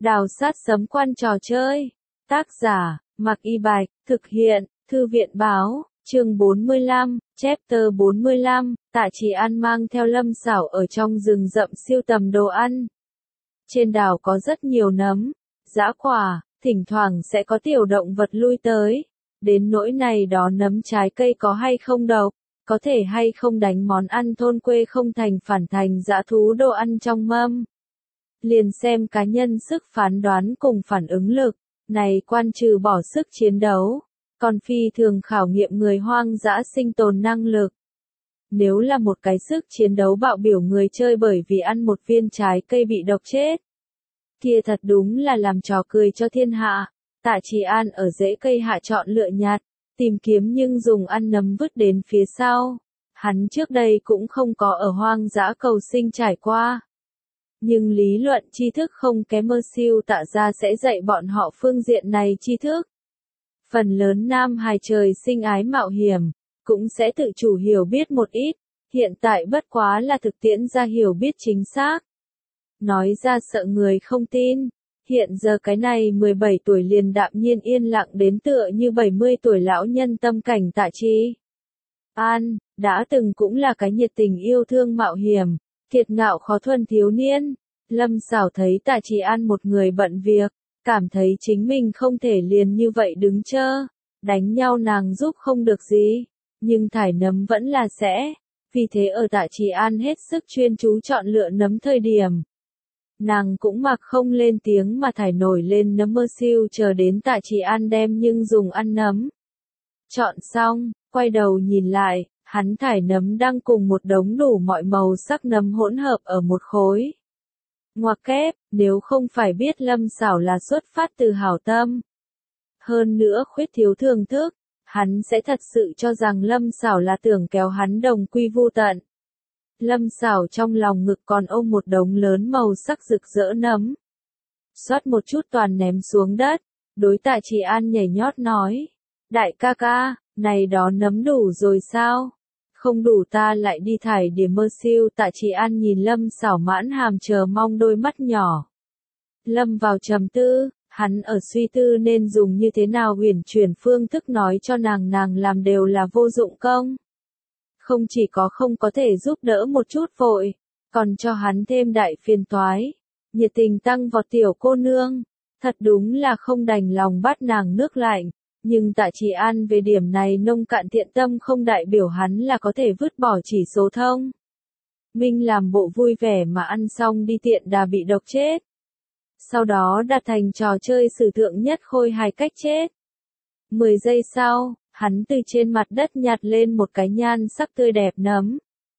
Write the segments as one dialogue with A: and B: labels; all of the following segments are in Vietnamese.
A: Đào sát sấm quan trò chơi. Tác giả, Mạc Y Bạch, thực hiện, Thư viện báo, chương 45, chapter 45, Tạ Trì An mang theo Lâm Sảo ở trong rừng rậm siêu tầm đồ ăn. Trên đảo có rất nhiều nấm, dã quả, thỉnh thoảng sẽ có tiểu động vật lui tới. Đến nỗi này đó nấm trái cây có hay không độc, có thể hay không đánh món ăn thôn quê không thành phản thành dã thú đồ ăn trong mâm. Liền xem cá nhân sức phán đoán cùng phản ứng lực, này quan trừ bỏ sức chiến đấu, còn phi thường khảo nghiệm người hoang dã sinh tồn năng lực. Nếu là một cái sức chiến đấu bạo biểu người chơi bởi vì ăn một viên trái cây bị độc chết, kia thật đúng là làm trò cười cho thiên hạ. Tạ Trì An ở rễ cây hạ chọn lựa nhặt, tìm kiếm nhưng dùng ăn nấm vứt đến phía sau. Hắn trước đây cũng không có ở hoang dã cầu sinh trải qua. Nhưng lý luận tri thức không kém siêu Tạ gia sẽ dạy bọn họ phương diện này tri thức. Phần lớn nam hài trời sinh ái mạo hiểm, cũng sẽ tự chủ hiểu biết một ít, hiện tại bất quá là thực tiễn ra hiểu biết chính xác. Nói ra sợ người không tin, hiện giờ cái này 17 tuổi liền đạm nhiên yên lặng đến tựa như 70 tuổi lão nhân tâm cảnh Tạ Trì An, đã từng cũng là cái nhiệt tình yêu thương mạo hiểm, kiệt ngạo khó thuần thiếu niên. Lâm Sảo thấy Tạ Trì An một người bận việc, cảm thấy chính mình không thể liền như vậy đứng chơ, đánh nhau nàng giúp không được gì, nhưng thải nấm vẫn là sẽ, vì thế ở Tạ Trì An hết sức chuyên chú chọn lựa nấm thời điểm. Nàng cũng mặc không lên tiếng mà thải nổi lên nấm siêu chờ đến Tạ Trì An đem nhưng dùng ăn nấm. Chọn xong, quay đầu nhìn lại, hắn thải nấm đang cùng một đống đủ mọi màu sắc nấm hỗn hợp ở một khối. Ngoặc kép, nếu không phải biết Lâm Sảo là xuất phát từ hảo tâm. Hơn nữa khuyết thiếu thưởng thức, hắn sẽ thật sự cho rằng Lâm Sảo là tưởng kéo hắn đồng quy vu tận. Lâm Sảo trong lòng ngực còn ôm một đống lớn màu sắc rực rỡ nấm. Xoát một chút toàn ném xuống đất, đối Tạ Trì An nhảy nhót nói. Đại ca ca, này đó nấm đủ rồi sao? Không đủ ta lại đi thải điểm siêu. Tạ Trì An nhìn Lâm Sảo mãn hàm chờ mong đôi mắt nhỏ. Lâm vào trầm tư, hắn ở suy tư nên dùng như thế nào huyền chuyển phương thức nói cho nàng làm đều là vô dụng công. Không chỉ có không có thể giúp đỡ một chút vội, còn cho hắn thêm đại phiền toái. Nhiệt tình tăng vọt tiểu cô nương, thật đúng là không đành lòng bắt nàng nước lạnh. Nhưng Tạ Trì An về điểm này nông cạn thiện tâm không đại biểu hắn là có thể vứt bỏ chỉ số thông. Minh làm bộ vui vẻ mà ăn xong đi tiện đà bị độc chết. Sau đó đặt thành trò chơi sử thượng nhất khôi hài cách chết. 10 giây sau, hắn từ trên mặt đất nhặt lên một cái nhan sắc tươi đẹp nấm.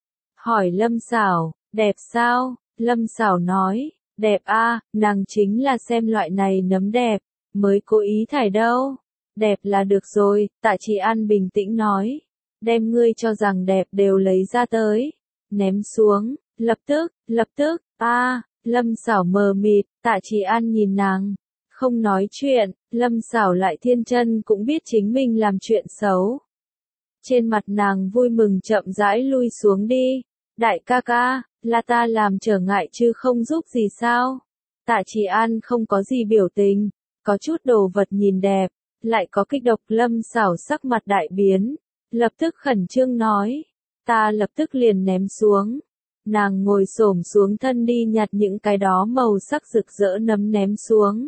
A: Hỏi Lâm Sảo, đẹp sao? Lâm Sảo nói, đẹp a, nàng chính là xem loại này nấm đẹp, mới cố ý thải đâu. Đẹp là được rồi, Tạ Trì An bình tĩnh nói. Đem ngươi cho rằng đẹp đều lấy ra tới. Ném xuống, lập tức, Lâm Sảo mờ mịt, Tạ Trì An nhìn nàng. Không nói chuyện, Lâm Sảo lại thiên chân cũng biết chính mình làm chuyện xấu. Trên mặt nàng vui mừng chậm rãi lui xuống đi. Đại ca ca, là ta làm trở ngại chứ không giúp gì sao? Tạ Trì An không có gì biểu tình, có chút đồ vật nhìn đẹp. Lại có kích độc. Lâm Sảo sắc mặt đại biến, lập tức khẩn trương nói, ta lập tức liền ném xuống. Nàng ngồi xổm xuống thân đi nhặt những cái đó màu sắc rực rỡ nấm ném xuống.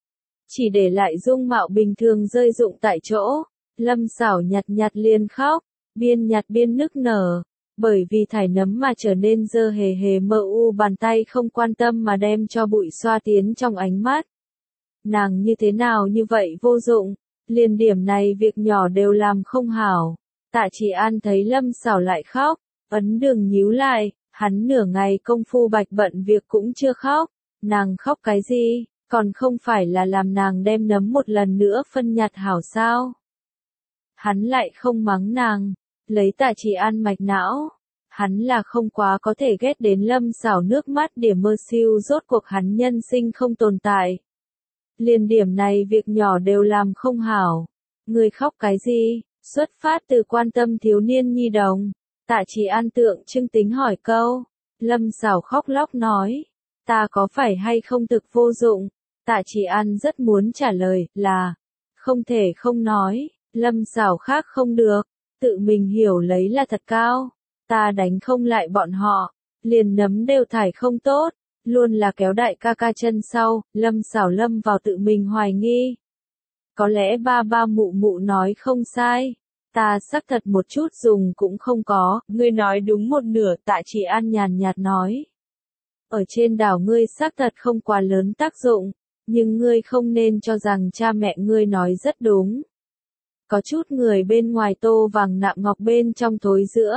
A: Chỉ để lại dung mạo bình thường rơi rụng tại chỗ. Lâm Sảo nhặt liền khóc, biên nhặt biên nức nở, bởi vì thải nấm mà trở nên dơ hề hề mờ u, bàn tay không quan tâm mà đem cho bụi xoa tiến trong ánh mắt. Nàng như thế nào như vậy vô dụng, liền điểm này việc nhỏ đều làm không hảo. Tạ Trì An thấy Lâm Sảo lại khóc, ấn đường nhíu lại, hắn nửa ngày công phu bạch bận việc cũng chưa khóc. Nàng khóc cái gì, còn không phải là làm nàng đem nấm một lần nữa phân nhặt hảo sao? Hắn lại không mắng nàng, lấy Tạ Trì An mạch não. Hắn là không quá có thể ghét đến Lâm Sảo nước mắt điểm siêu, rốt cuộc hắn nhân sinh không tồn tại. Liền điểm này việc nhỏ đều làm không hảo. Người khóc cái gì? Xuất phát từ quan tâm thiếu niên nhi đồng. Tạ Trì An tượng trưng tính hỏi câu. Lâm Sảo khóc lóc nói. Ta có phải hay không thực vô dụng? Tạ Chỉ An rất muốn trả lời là, không thể không nói, Lâm Sảo khác không được, tự mình hiểu lấy là thật cao, ta đánh không lại bọn họ, liền nấm đều thải không tốt, luôn là kéo đại ca ca chân sau, Lâm Sảo lâm vào tự mình hoài nghi. Có lẽ ba ba mụ mụ nói không sai, ta xác thật một chút dùng cũng không có, ngươi nói đúng một nửa, Tạ Chỉ An nhàn nhạt nói. Ở trên đảo ngươi xác thật không quá lớn tác dụng, nhưng ngươi không nên cho rằng cha mẹ ngươi nói rất đúng. Có chút người bên ngoài tô vàng nạm ngọc bên trong thối giữa.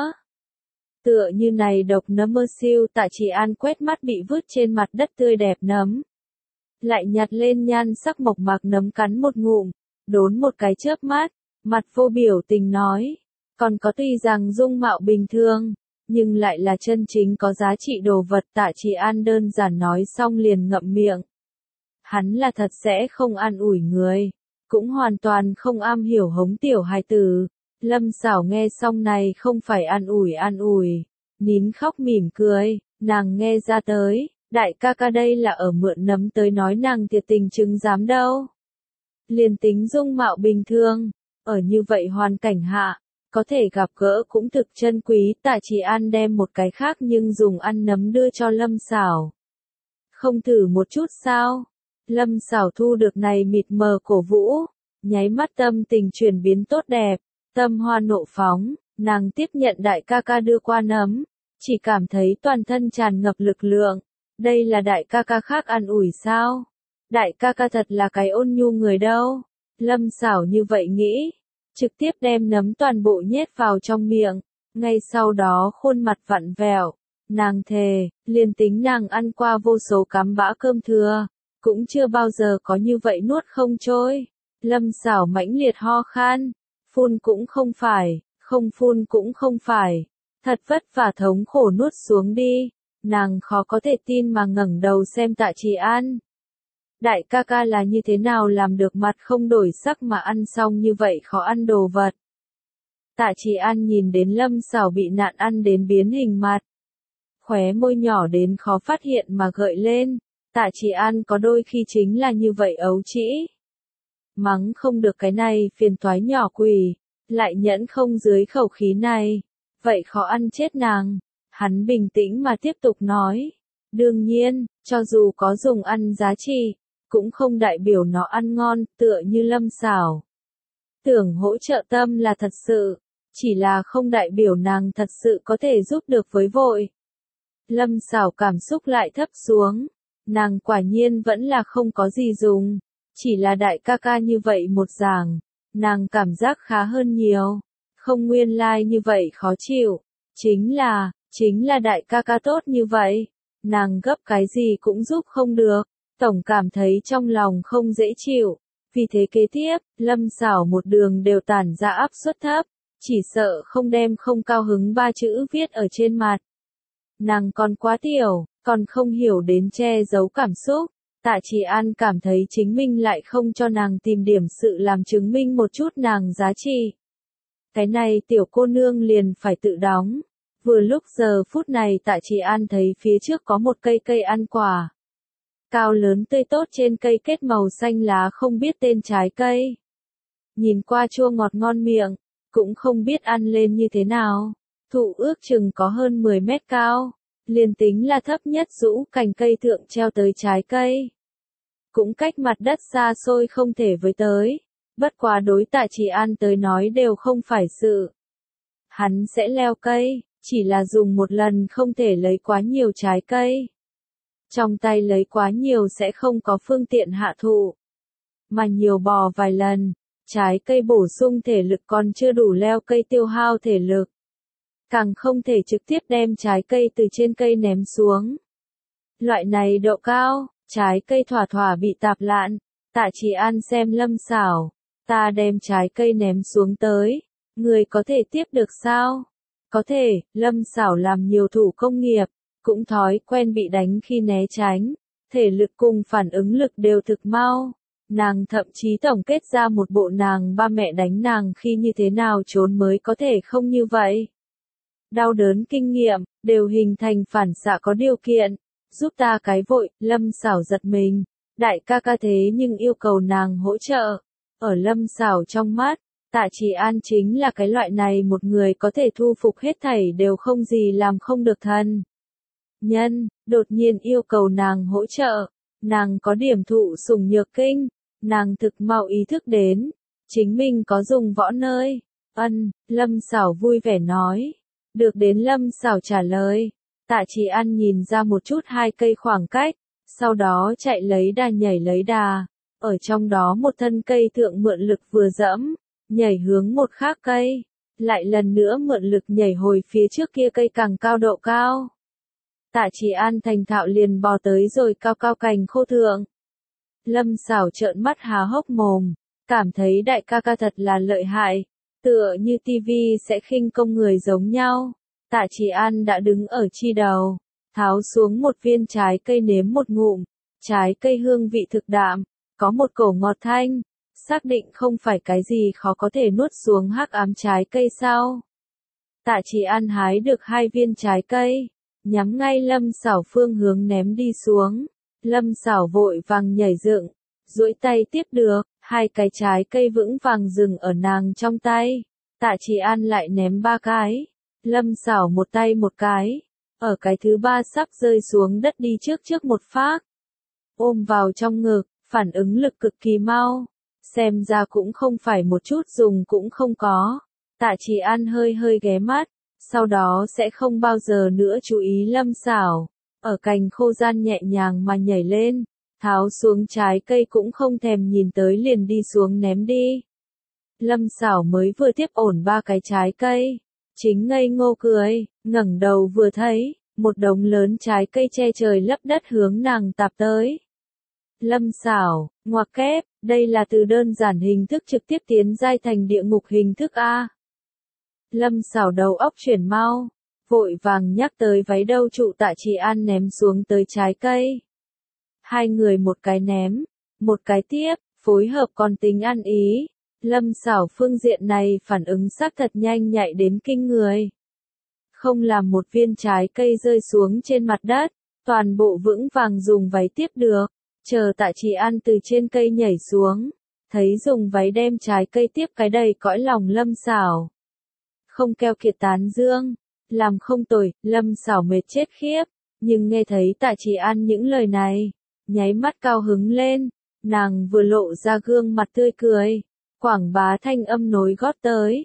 A: Tựa như này độc nấm mơ siêu, Tạ Chỉ An quét mắt bị vứt trên mặt đất tươi đẹp nấm. Lại nhặt lên nhan sắc mộc mạc nấm cắn một ngụm, đốn một cái chớp mắt, mặt vô biểu tình nói. Còn có tuy rằng dung mạo bình thường, nhưng lại là chân chính có giá trị đồ vật, Tạ Chỉ An đơn giản nói xong liền ngậm miệng. Hắn là thật sẽ không an ủi người, cũng hoàn toàn không am hiểu hống tiểu hài tử. Lâm Sảo nghe xong này không phải an ủi, nín khóc mỉm cười, nàng nghe ra tới, đại ca ca đây là ở mượn nấm tới nói nàng thiệt tình chứng giám đâu. Liền tính dung mạo bình thường, ở như vậy hoàn cảnh hạ, có thể gặp gỡ cũng thực chân quý. Tạ Chỉ An đem một cái khác nhưng dùng ăn nấm đưa cho Lâm Sảo. Không thử một chút sao? Lâm Sảo thu được này mịt mờ cổ vũ, nháy mắt tâm tình chuyển biến tốt đẹp, tâm hoa nộ phóng, nàng tiếp nhận đại ca ca đưa qua nấm, chỉ cảm thấy toàn thân tràn ngập lực lượng. Đây là đại ca ca khác an ủi sao? Đại ca ca thật là cái ôn nhu người đâu. Lâm Sảo như vậy nghĩ, trực tiếp đem nấm toàn bộ nhét vào trong miệng, ngay sau đó khuôn mặt vặn vẹo, nàng thề, liền tính nàng ăn qua vô số cám bã cơm thừa, cũng chưa bao giờ có như vậy nuốt không trôi. Lâm Sảo mãnh liệt ho khan, phun cũng không phải, không phun cũng không phải, thật vất vả thống khổ nuốt xuống đi, nàng khó có thể tin mà ngẩng đầu xem Tạ Chỉ An. Đại ca ca là như thế nào làm được mặt không đổi sắc mà ăn xong như vậy khó ăn đồ vật. Tạ Chỉ An nhìn đến Lâm Sảo bị nạn ăn đến biến hình mặt, khóe môi nhỏ đến khó phát hiện mà gợi lên. Tạ Chỉ An có đôi khi chính là như vậy ấu trĩ. Mắng không được cái này phiền toái nhỏ quỷ, lại nhẫn không dưới khẩu khí này, vậy khó ăn chết nàng. Hắn bình tĩnh mà tiếp tục nói, đương nhiên, cho dù có dùng ăn giá trị, cũng không đại biểu nó ăn ngon, tựa như Lâm Sảo. Tưởng hỗ trợ tâm là thật sự, chỉ là không đại biểu nàng thật sự có thể giúp được với vội. Lâm Sảo cảm xúc lại thấp xuống, nàng quả nhiên vẫn là không có gì dùng, chỉ là đại ca ca như vậy một giảng, nàng cảm giác khá hơn nhiều, không nguyên lai như vậy khó chịu, chính là đại ca ca tốt như vậy, nàng gấp cái gì cũng giúp không được, tổng cảm thấy trong lòng không dễ chịu, vì thế kế tiếp, Lâm Sảo một đường đều tản ra áp suất thấp, chỉ sợ không đem không cao hứng ba chữ viết ở trên mặt. Nàng còn quá tiểu, còn không hiểu đến che giấu cảm xúc. Tạ Chỉ An cảm thấy chính mình lại không cho nàng tìm điểm sự làm chứng minh một chút nàng giá trị. Cái này tiểu cô nương liền phải tự đóng. Vừa lúc giờ phút này Tạ Chỉ An thấy phía trước có một cây ăn quả. Cao lớn tươi tốt trên cây kết màu xanh lá không biết tên trái cây. Nhìn qua chua ngọt ngon miệng, cũng không biết ăn lên như thế nào. Thụ ước chừng có hơn 10 mét cao, liền tính là thấp nhất rũ cành cây thượng treo tới trái cây. Cũng cách mặt đất xa xôi không thể với tới, bất quá đối Tạ Chỉ An tới nói đều không phải sự. Hắn sẽ leo cây, chỉ là dùng một lần không thể lấy quá nhiều trái cây. Trong tay lấy quá nhiều sẽ không có phương tiện hạ thụ. Mà nhiều bò vài lần, trái cây bổ sung thể lực còn chưa đủ leo cây tiêu hao thể lực. Càng không thể trực tiếp đem trái cây từ trên cây ném xuống. Loại này độ cao, trái cây thỏa thỏa bị tạp lạn. Tạ Chỉ An xem Lâm Sảo, ta đem trái cây ném xuống tới, người có thể tiếp được sao? Có thể, Lâm Sảo làm nhiều thủ công nghiệp, cũng thói quen bị đánh khi né tránh, thể lực cùng phản ứng lực đều thực mau. Nàng thậm chí tổng kết ra một bộ nàng ba mẹ đánh nàng khi như thế nào trốn mới có thể không như vậy. Đau đớn kinh nghiệm, đều hình thành phản xạ có điều kiện, giúp ta cái vội. Lâm Sảo giật mình, Đại ca ca thế nhưng yêu cầu nàng hỗ trợ. Ở Lâm Sảo trong mắt, Tạ Chỉ An chính là cái loại này một người có thể thu phục hết thảy đều không gì làm không được thần. Nhân, đột nhiên yêu cầu nàng hỗ trợ. Nàng có điểm thụ sủng nhược kinh. Nàng thực mau ý thức đến. Chính mình có dùng võ nơi. Lâm Sảo vui vẻ nói. Được đến Lâm Sảo trả lời. Tạ Chỉ An nhìn ra một chút 2 cây khoảng cách. Sau đó chạy lấy đà nhảy lấy đà. Ở trong đó một thân cây thượng mượn lực vừa dẫm. Nhảy hướng một khác cây. Lại lần nữa mượn lực nhảy hồi phía trước kia cây càng cao độ cao. Tạ Chỉ An thành thạo liền bò tới rồi cao cao cành khô thượng. Lâm Sảo trợn mắt há hốc mồm. Cảm thấy đại ca ca thật là lợi hại. Tựa như tivi sẽ khinh công người giống nhau. Tạ Chỉ An đã đứng ở chi đầu. Tháo xuống một viên trái cây nếm một ngụm. Trái cây hương vị thực đạm. Có một cổ ngọt thanh. Xác định không phải cái gì khó có thể nuốt xuống hắc ám trái cây sao. Tạ Chỉ An hái được 2 viên trái cây. Nhắm ngay Lâm Sảo phương hướng ném đi xuống. Lâm Sảo vội vàng nhảy dựng. Duỗi tay tiếp được. 2 cái trái cây vững vàng dừng ở nàng trong tay. Tạ Chỉ An lại ném 3 cái. Lâm Sảo một tay một cái. Ở cái thứ 3 sắp rơi xuống đất đi trước một phát. Ôm vào trong ngực, phản ứng lực cực kỳ mau. Xem ra cũng không phải một chút dùng cũng không có. Tạ Chỉ An hơi ghé mắt. Sau đó sẽ không bao giờ nữa chú ý Lâm Sảo. Ở cành khô gian nhẹ nhàng mà nhảy lên. Tháo xuống trái cây cũng không thèm nhìn tới liền đi xuống ném đi. Lâm Sảo mới vừa tiếp ổn 3 cái trái cây. Chính ngây ngô cười, ngẩng đầu vừa thấy, một đống lớn trái cây che trời lấp đất hướng nàng tạp tới. Lâm Sảo, ngoặc kép, đây là từ đơn giản hình thức trực tiếp tiến giai thành địa ngục hình thức A. Lâm Sảo đầu óc chuyển mau, vội vàng nhắc tới váy đâu trụ Tạ Chỉ An ném xuống tới trái cây. 2 người một cái ném, một cái tiếp, phối hợp còn tính ăn ý. Lâm Sảo phương diện này phản ứng xác thật nhanh nhạy đến kinh người. Không làm một viên trái cây rơi xuống trên mặt đất, toàn bộ vững vàng dùng váy tiếp được. Chờ Tạ Chỉ An từ trên cây nhảy xuống, thấy dùng váy đem trái cây tiếp cái đầy cõi lòng Lâm Sảo. Không keo kiệt tán dương, làm không tồi, Lâm Sảo mệt chết khiếp, nhưng nghe thấy Tạ Chỉ An những lời này, nháy mắt cao hứng lên, nàng vừa lộ ra gương mặt tươi cười. Quảng bá thanh âm nối gót tới.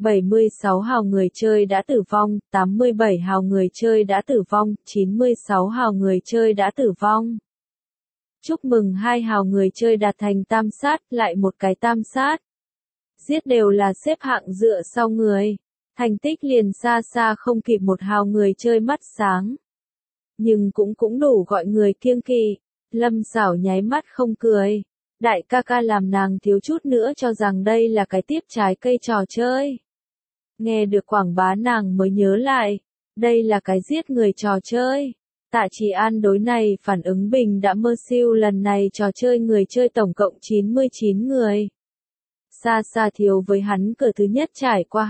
A: 76 hào người chơi đã tử vong, 87 hào người chơi đã tử vong, 96 hào người chơi đã tử vong. Chúc mừng 2 hào người chơi đạt thành tam sát, lại một cái tam sát. Giết đều là xếp hạng dựa sau người. Thành tích liền xa xa không kịp 1 hào người chơi mắt sáng. Nhưng cũng đủ gọi người kiêng kỵ. Lâm Sảo nháy mắt không cười. Đại ca ca làm nàng thiếu chút nữa cho rằng đây là cái tiếp trái cây trò chơi. Nghe được quảng bá nàng mới nhớ lại, đây là cái giết người trò chơi. Tạ Chỉ An đối này phản ứng bình đã mơ siêu lần này trò chơi người chơi tổng cộng 99 người. Xa xa thiếu với hắn cửa thứ nhất trải qua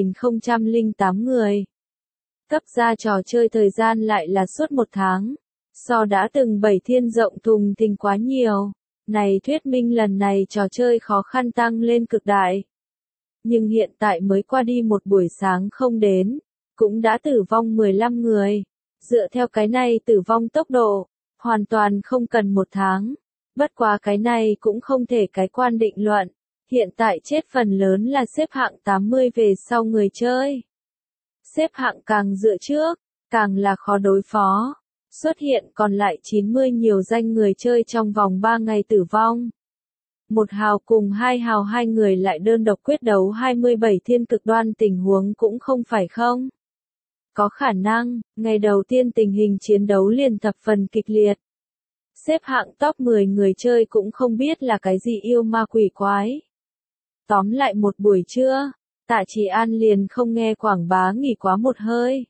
A: 2008 người. Cấp ra trò chơi thời gian lại là suốt 1 tháng. So đã từng 7 thiên rộng thùng thình quá nhiều. Này thuyết minh lần này trò chơi khó khăn tăng lên cực đại. Nhưng hiện tại mới qua đi một buổi sáng không đến, cũng đã tử vong 15 người. Dựa theo cái này tử vong tốc độ, hoàn toàn không cần 1 tháng. Bất quá cái này cũng không thể cái quan định luận. Hiện tại chết phần lớn là xếp hạng 80 về sau người chơi. Xếp hạng càng dựa trước, càng là khó đối phó. Xuất hiện còn lại 90 nhiều danh người chơi trong vòng 3 ngày tử vong. 1 hào cùng 2 hào 2 người lại đơn độc quyết đấu 27 thiên cực đoan tình huống cũng không phải không. Có khả năng, ngày đầu tiên tình hình chiến đấu liền thập phần kịch liệt. Xếp hạng top 10 người chơi cũng không biết là cái gì yêu ma quỷ quái. Tóm lại một buổi trưa, Tạ Chỉ An liền không nghe quảng bá nghỉ quá một hơi.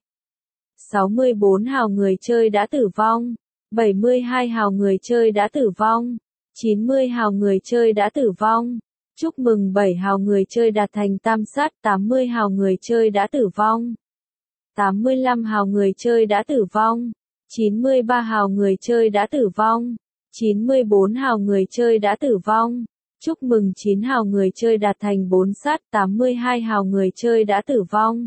A: 64 hào người chơi đã tử vong, 72 hào người chơi đã tử vong, 90 hào người chơi đã tử vong. Chúc mừng 7 hào người chơi đạt thành tam sát, 80 hào người chơi đã tử vong. 85 hào người chơi đã tử vong, 93 hào người chơi đã tử vong, 94 hào người chơi đã tử vong. Chúc mừng 9 hào người chơi đạt thành 4 sát. 82 hào người chơi đã tử vong.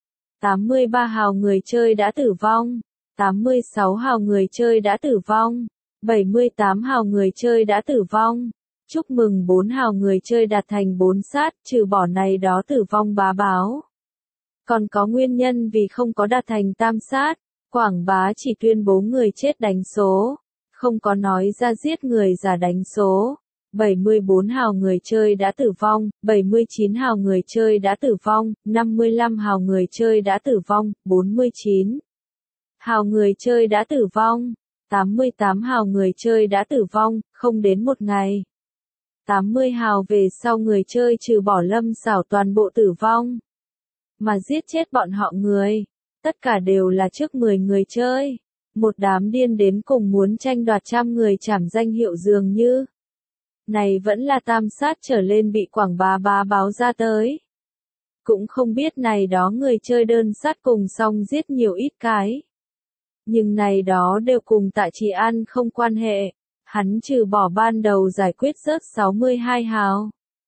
A: 83 hào người chơi đã tử vong. 86 hào người chơi đã tử vong. 78 hào người chơi đã tử vong. Chúc mừng 4 hào người chơi đạt thành 4 sát, trừ bỏ này đó tử vong bá báo. Còn có nguyên nhân vì không có đạt thành tam sát, Quảng Bá chỉ tuyên bố người chết đánh số, không có nói ra giết người giả đánh số. 74 hào người chơi đã tử vong, 79 hào người chơi đã tử vong, 55 hào người chơi đã tử vong, 49 hào người chơi đã tử vong, 88 hào người chơi đã tử vong, không đến một ngày. 80 hào về sau người chơi trừ bỏ Lâm Sảo toàn bộ tử vong. Mà giết chết bọn họ người, tất cả đều là trước 10 người chơi. Một đám điên đến cùng muốn tranh đoạt trăm người trảm danh hiệu dường như. Này vẫn là tam sát trở lên bị Quảng Bá báo ra tới. Cũng không biết này đó người chơi đơn sát cùng xong giết nhiều ít cái. Nhưng này đó đều cùng Tạ Trì An không quan hệ. Hắn trừ bỏ ban đầu giải quyết rớt 62 hào.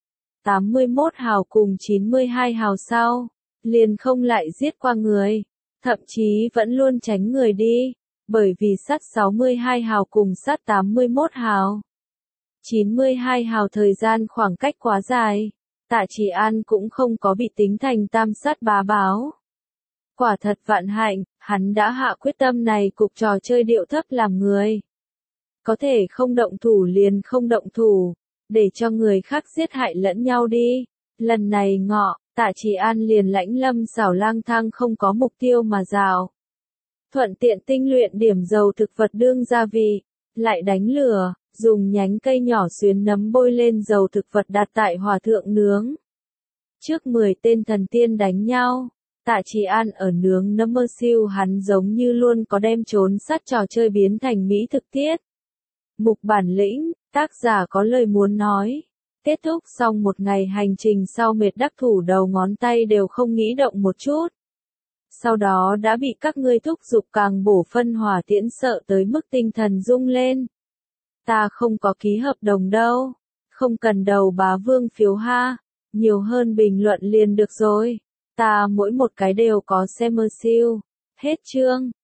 A: 81 hào cùng 92 hào sau. Liền không lại giết qua người. Thậm chí vẫn luôn tránh người đi. Bởi vì sát 62 hào cùng sát 81 hào. 92 hào thời gian khoảng cách quá dài. Tạ Trì An cũng không có bị tính thành tam sát bá báo. Quả thật vạn hạnh, hắn đã hạ quyết tâm này cục trò chơi điệu thấp làm người. Có thể không động thủ liền không động thủ, để cho người khác giết hại lẫn nhau đi. Lần này ngọ, Tạ Trì An liền lãnh Lâm Sảo lang thang không có mục tiêu mà dạo. Thuận tiện tinh luyện điểm dầu thực vật đương gia vị, lại đánh lửa, dùng nhánh cây nhỏ xuyến nấm bôi lên dầu thực vật đặt tại hỏa thượng nướng. Trước 10 tên thần tiên đánh nhau, Tạ Trì An ở nướng nấm mơ siêu hắn giống như luôn có đem trốn sát trò chơi biến thành mỹ thực tiết. Mục bản lĩnh, tác giả có lời muốn nói. Kết thúc xong một ngày hành trình sau mệt đắc thủ đầu ngón tay đều không nghĩ động một chút. Sau đó đã bị các ngươi thúc giục càng bổ phân hỏa tiễn sợ tới mức tinh thần rung lên. Ta không có ký hợp đồng đâu. Không cần đầu bá vương phiếu ha. Nhiều hơn bình luận liền được rồi. Ta mỗi một cái đều có xem siêu. Hết chương.